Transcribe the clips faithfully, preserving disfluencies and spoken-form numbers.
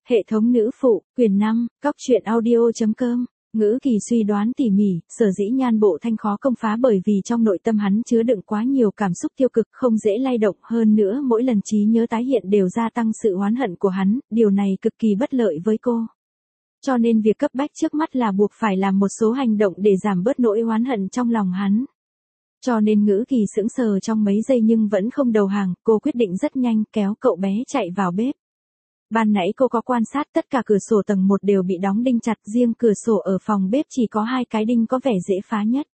Hệ thống nữ phụ, quyền năm, cóc truyện audio.com. Ngữ Kỳ suy đoán tỉ mỉ, sở dĩ Nhan Bộ Thanh khó công phá bởi vì trong nội tâm hắn chứa đựng quá nhiều cảm xúc tiêu cực không dễ lay động, hơn nữa mỗi lần trí nhớ tái hiện đều gia tăng sự oán hận của hắn, điều này cực kỳ bất lợi với cô. Cho nên việc cấp bách trước mắt là buộc phải làm một số hành động để giảm bớt nỗi oán hận trong lòng hắn. Cho nên Ngữ Kỳ sững sờ trong mấy giây nhưng vẫn không đầu hàng, cô quyết định rất nhanh kéo cậu bé chạy vào bếp. Ban nãy cô có quan sát tất cả cửa sổ tầng một đều bị đóng đinh chặt, riêng cửa sổ ở phòng bếp chỉ có hai cái đinh có vẻ dễ phá nhất.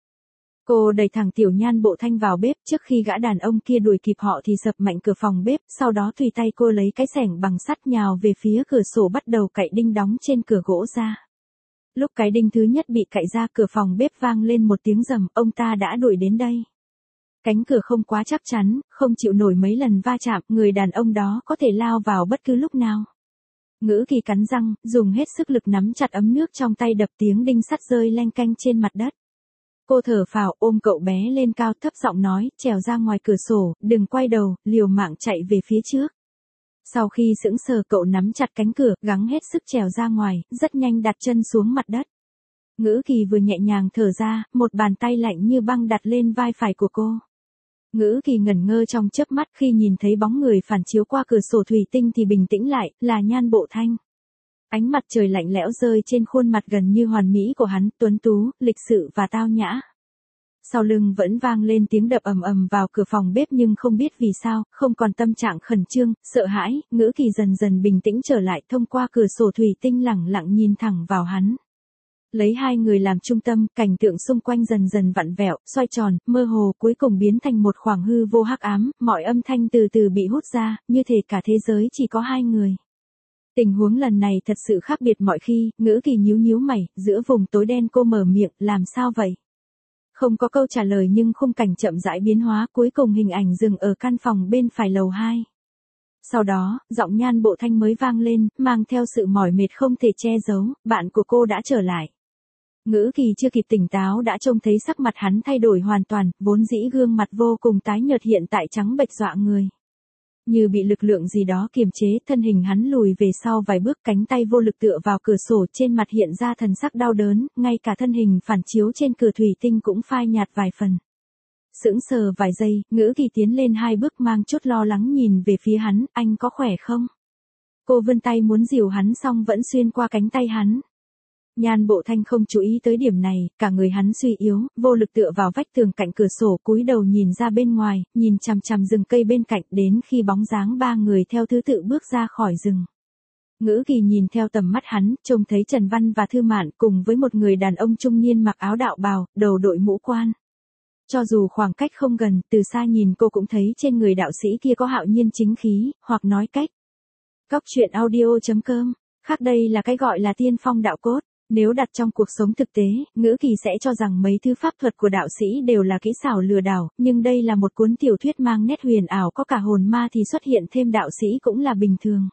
Cô đẩy thẳng tiểu Nhan Bộ Thanh vào bếp, trước khi gã đàn ông kia đuổi kịp họ thì sập mạnh cửa phòng bếp, sau đó tùy tay cô lấy cái xẻng bằng sắt nhào về phía cửa sổ bắt đầu cạy đinh đóng trên cửa gỗ ra. Lúc cái đinh thứ nhất bị cạy ra, cửa phòng bếp vang lên một tiếng rầm, ông ta đã đuổi đến đây. Cánh cửa không quá chắc chắn, không chịu nổi mấy lần va chạm, người đàn ông đó có thể lao vào bất cứ lúc nào. Ngữ Kỳ cắn răng, dùng hết sức lực nắm chặt ấm nước trong tay, đập tiếng đinh sắt rơi leng keng trên mặt đất. Cô thở phào, ôm cậu bé lên cao, thấp giọng nói, trèo ra ngoài cửa sổ, đừng quay đầu, liều mạng chạy về phía trước. Sau khi sững sờ, cậu nắm chặt cánh cửa, gắng hết sức trèo ra ngoài, rất nhanh đặt chân xuống mặt đất. Ngữ Kỳ vừa nhẹ nhàng thở ra, một bàn tay lạnh như băng đặt lên vai phải của cô. Ngữ Kỳ ngẩn ngơ trong chớp mắt, khi nhìn thấy bóng người phản chiếu qua cửa sổ thủy tinh thì bình tĩnh lại, là Nhan Bộ Thanh. Ánh mặt trời lạnh lẽo rơi trên khuôn mặt gần như hoàn mỹ của hắn, tuấn tú, lịch sự và tao nhã. Sau lưng vẫn vang lên tiếng đập ầm ầm vào cửa phòng bếp, nhưng không biết vì sao, không còn tâm trạng khẩn trương, sợ hãi, Ngữ Kỳ dần dần bình tĩnh trở lại, thông qua cửa sổ thủy tinh lẳng lặng nhìn thẳng vào hắn. Lấy hai người làm trung tâm, cảnh tượng xung quanh dần dần vặn vẹo, xoay tròn, mơ hồ, cuối cùng biến thành một khoảng hư vô hắc ám, mọi âm thanh từ từ bị hút ra, như thể cả thế giới chỉ có hai người. Tình huống lần này thật sự khác biệt mọi khi, Ngữ Kỳ nhíu nhíu mày, giữa vùng tối đen cô mở miệng, làm sao vậy? Không có câu trả lời nhưng khung cảnh chậm rãi biến hóa, cuối cùng hình ảnh dừng ở căn phòng bên phải lầu hai. Sau đó, giọng Nhan Bộ Thanh mới vang lên, mang theo sự mỏi mệt không thể che giấu, bạn của cô đã trở lại. Ngữ Kỳ chưa kịp tỉnh táo đã trông thấy sắc mặt hắn thay đổi hoàn toàn, vốn dĩ gương mặt vô cùng tái nhợt hiện tại trắng bệch dọa người. Như bị lực lượng gì đó kiềm chế, thân hình hắn lùi về sau vài bước, cánh tay vô lực tựa vào cửa sổ, trên mặt hiện ra thần sắc đau đớn, ngay cả thân hình phản chiếu trên cửa thủy tinh cũng phai nhạt vài phần. Sững sờ vài giây, Ngữ Kỳ tiến lên hai bước mang chút lo lắng nhìn về phía hắn, anh có khỏe không? Cô vươn tay muốn dìu hắn xong vẫn xuyên qua cánh tay hắn. Nhan Bộ Thanh không chú ý tới điểm này, cả người hắn suy yếu, vô lực tựa vào vách tường cạnh cửa sổ, cúi đầu nhìn ra bên ngoài, nhìn chằm chằm rừng cây bên cạnh, đến khi bóng dáng ba người theo thứ tự bước ra khỏi rừng. Ngữ Kỳ nhìn theo tầm mắt hắn, trông thấy Trần Văn và Thư Mạn cùng với một người đàn ông trung niên mặc áo đạo bào, đầu đội mũ quan. Cho dù khoảng cách không gần, từ xa nhìn cô cũng thấy trên người đạo sĩ kia có hạo nhiên chính khí, hoặc nói cách. Cóc truyện audio.com, khác đây là cái gọi là tiên phong đạo cốt. Nếu đặt trong cuộc sống thực tế, Ngữ Kỳ sẽ cho rằng mấy thứ pháp thuật của đạo sĩ đều là kỹ xảo lừa đảo, nhưng đây là một cuốn tiểu thuyết mang nét huyền ảo, có cả hồn ma thì xuất hiện thêm đạo sĩ cũng là bình thường.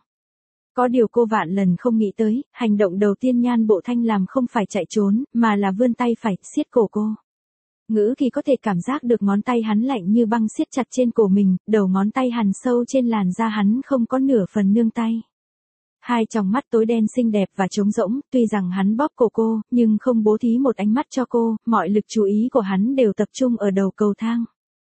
Có điều cô vạn lần không nghĩ tới, hành động đầu tiên Nhan Bộ Thanh làm không phải chạy trốn, mà là vươn tay phải, siết cổ cô. Ngữ Kỳ có thể cảm giác được ngón tay hắn lạnh như băng siết chặt trên cổ mình, đầu ngón tay hằn sâu trên làn da hắn không có nửa phần nương tay. Hai tròng mắt tối đen xinh đẹp và trống rỗng, tuy rằng hắn bóp cổ cô, nhưng không bố thí một ánh mắt cho cô, mọi lực chú ý của hắn đều tập trung ở đầu cầu thang.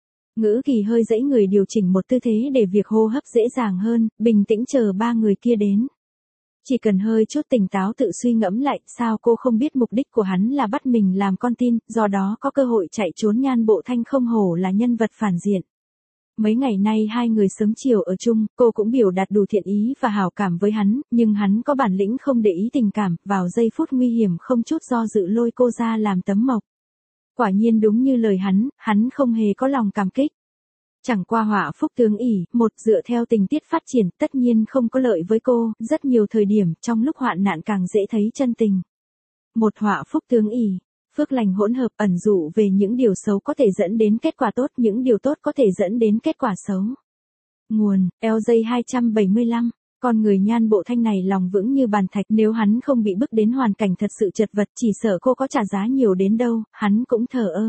Ngữ Kỳ hơi giãy người điều chỉnh một tư thế để việc hô hấp dễ dàng hơn, bình tĩnh chờ ba người kia đến. Chỉ cần hơi chút tỉnh táo tự suy ngẫm lại, sao cô không biết mục đích của hắn là bắt mình làm con tin, do đó có cơ hội chạy trốn. Nhan Bộ Thanh không hổ là nhân vật phản diện. Mấy ngày nay hai người sớm chiều ở chung, cô cũng biểu đạt đủ thiện ý và hảo cảm với hắn, nhưng hắn có bản lĩnh không để ý tình cảm, vào giây phút nguy hiểm không chút do dự lôi cô ra làm tấm mộc. Quả nhiên đúng như lời hắn, hắn không hề có lòng cảm kích. Chẳng qua họa phúc tướng ỷ, một dựa theo tình tiết phát triển, tất nhiên không có lợi với cô, rất nhiều thời điểm, trong lúc hoạn nạn càng dễ thấy chân tình. Một họa phúc tướng ỷ. Phước lành hỗn hợp, ẩn dụ về những điều xấu có thể dẫn đến kết quả tốt, những điều tốt có thể dẫn đến kết quả xấu. Nguồn, L J hai trăm bảy mươi lăm, con người Nhan Bộ Thanh này lòng vững như bàn thạch, nếu hắn không bị bức đến hoàn cảnh thật sự chật vật, chỉ sợ cô có trả giá nhiều đến đâu, hắn cũng thờ ơ.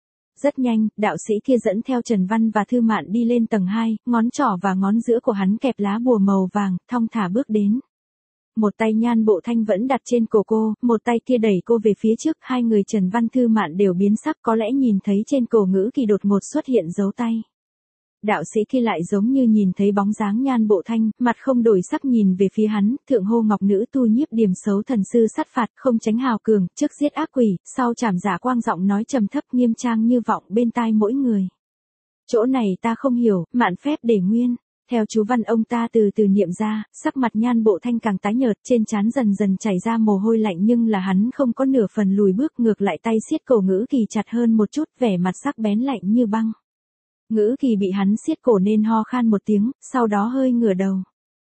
Rất nhanh, đạo sĩ kia dẫn theo Trần Văn và Thư Mạn đi lên tầng hai, ngón trỏ và ngón giữa của hắn kẹp lá bùa màu vàng, thong thả bước đến. một tay Nhan Bộ Thanh vẫn đặt trên cổ cô, một tay kia đẩy cô về phía trước, hai người Trần Văn Thư Mạn đều biến sắc, có lẽ nhìn thấy trên cổ Ngữ Kỳ đột ngột xuất hiện dấu tay. Đạo sĩ kia lại giống như nhìn thấy bóng dáng Nhan Bộ Thanh, mặt không đổi sắc nhìn về phía hắn, thượng hô ngọc nữ tu nhiếp điểm xấu thần sư sát phạt, không tránh hào cường, trước giết ác quỷ, sau chảm giả quang giọng nói trầm thấp nghiêm trang như vọng bên tai mỗi người. Chỗ này ta không hiểu, mạn phép để nguyên. Theo chú văn ông ta từ từ niệm ra, sắc mặt Nhan Bộ Thanh càng tái nhợt, trên trán dần dần chảy ra mồ hôi lạnh, nhưng là hắn không có nửa phần lùi bước, ngược lại tay siết cổ Ngữ Kỳ chặt hơn một chút, vẻ mặt sắc bén lạnh như băng. Ngữ Kỳ bị hắn siết cổ nên ho khan một tiếng, sau đó hơi ngửa đầu.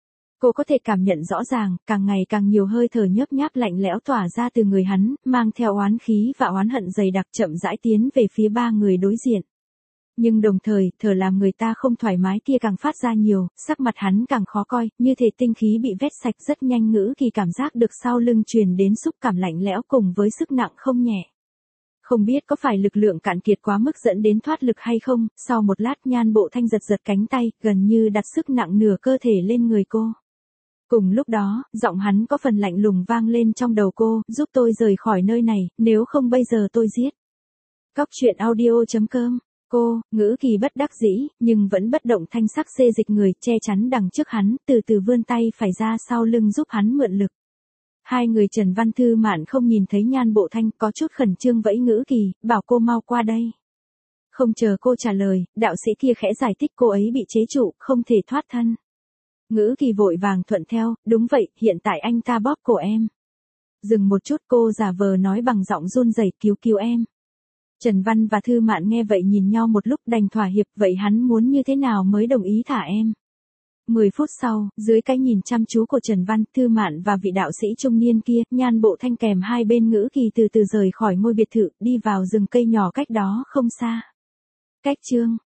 Cô có thể cảm nhận rõ ràng, càng ngày càng nhiều hơi thở nhớp nháp lạnh lẽo tỏa ra từ người hắn, mang theo oán khí và oán hận dày đặc chậm rãi tiến về phía ba người đối diện. Nhưng đồng thời, thở làm người ta không thoải mái kia càng phát ra nhiều, sắc mặt hắn càng khó coi, như thể tinh khí bị vét sạch. Rất nhanh Ngữ Kỳ cảm giác được sau lưng truyền đến xúc cảm lạnh lẽo cùng với sức nặng không nhẹ. Không biết có phải lực lượng cạn kiệt quá mức dẫn đến thoát lực hay không, sau một lát Nhan Bộ Thanh giật giật cánh tay, gần như đặt sức nặng nửa cơ thể lên người cô. Cùng lúc đó, giọng hắn có phần lạnh lùng vang lên trong đầu cô, giúp tôi rời khỏi nơi này, nếu không bây giờ tôi giết. Cóc truyện audio chấm com. Cô, Ngữ Kỳ bất đắc dĩ, nhưng vẫn bất động thanh sắc xê dịch người, che chắn đằng trước hắn, từ từ vươn tay phải ra sau lưng giúp hắn mượn lực. Hai người Trần Văn Thư Mạn không nhìn thấy Nhan Bộ Thanh, có chút khẩn trương vẫy Ngữ Kỳ, bảo cô mau qua đây. Không chờ cô trả lời, đạo sĩ kia khẽ giải thích cô ấy bị chế trụ, không thể thoát thân. Ngữ Kỳ vội vàng thuận theo, đúng vậy, hiện tại anh ta bóp cổ em. Dừng một chút, cô giả vờ nói bằng giọng run rẩy, cứu cứu em. Trần Văn và Thư Mạn nghe vậy nhìn nhau một lúc đành thỏa hiệp, vậy hắn muốn như thế nào mới đồng ý thả em? Mười phút sau, dưới cái nhìn chăm chú của Trần Văn, Thư Mạn và vị đạo sĩ trung niên kia, Nhan Bộ Thanh kèm hai bên Ngữ Kỳ từ từ rời khỏi ngôi biệt thự, đi vào rừng cây nhỏ cách đó không xa. Cách chương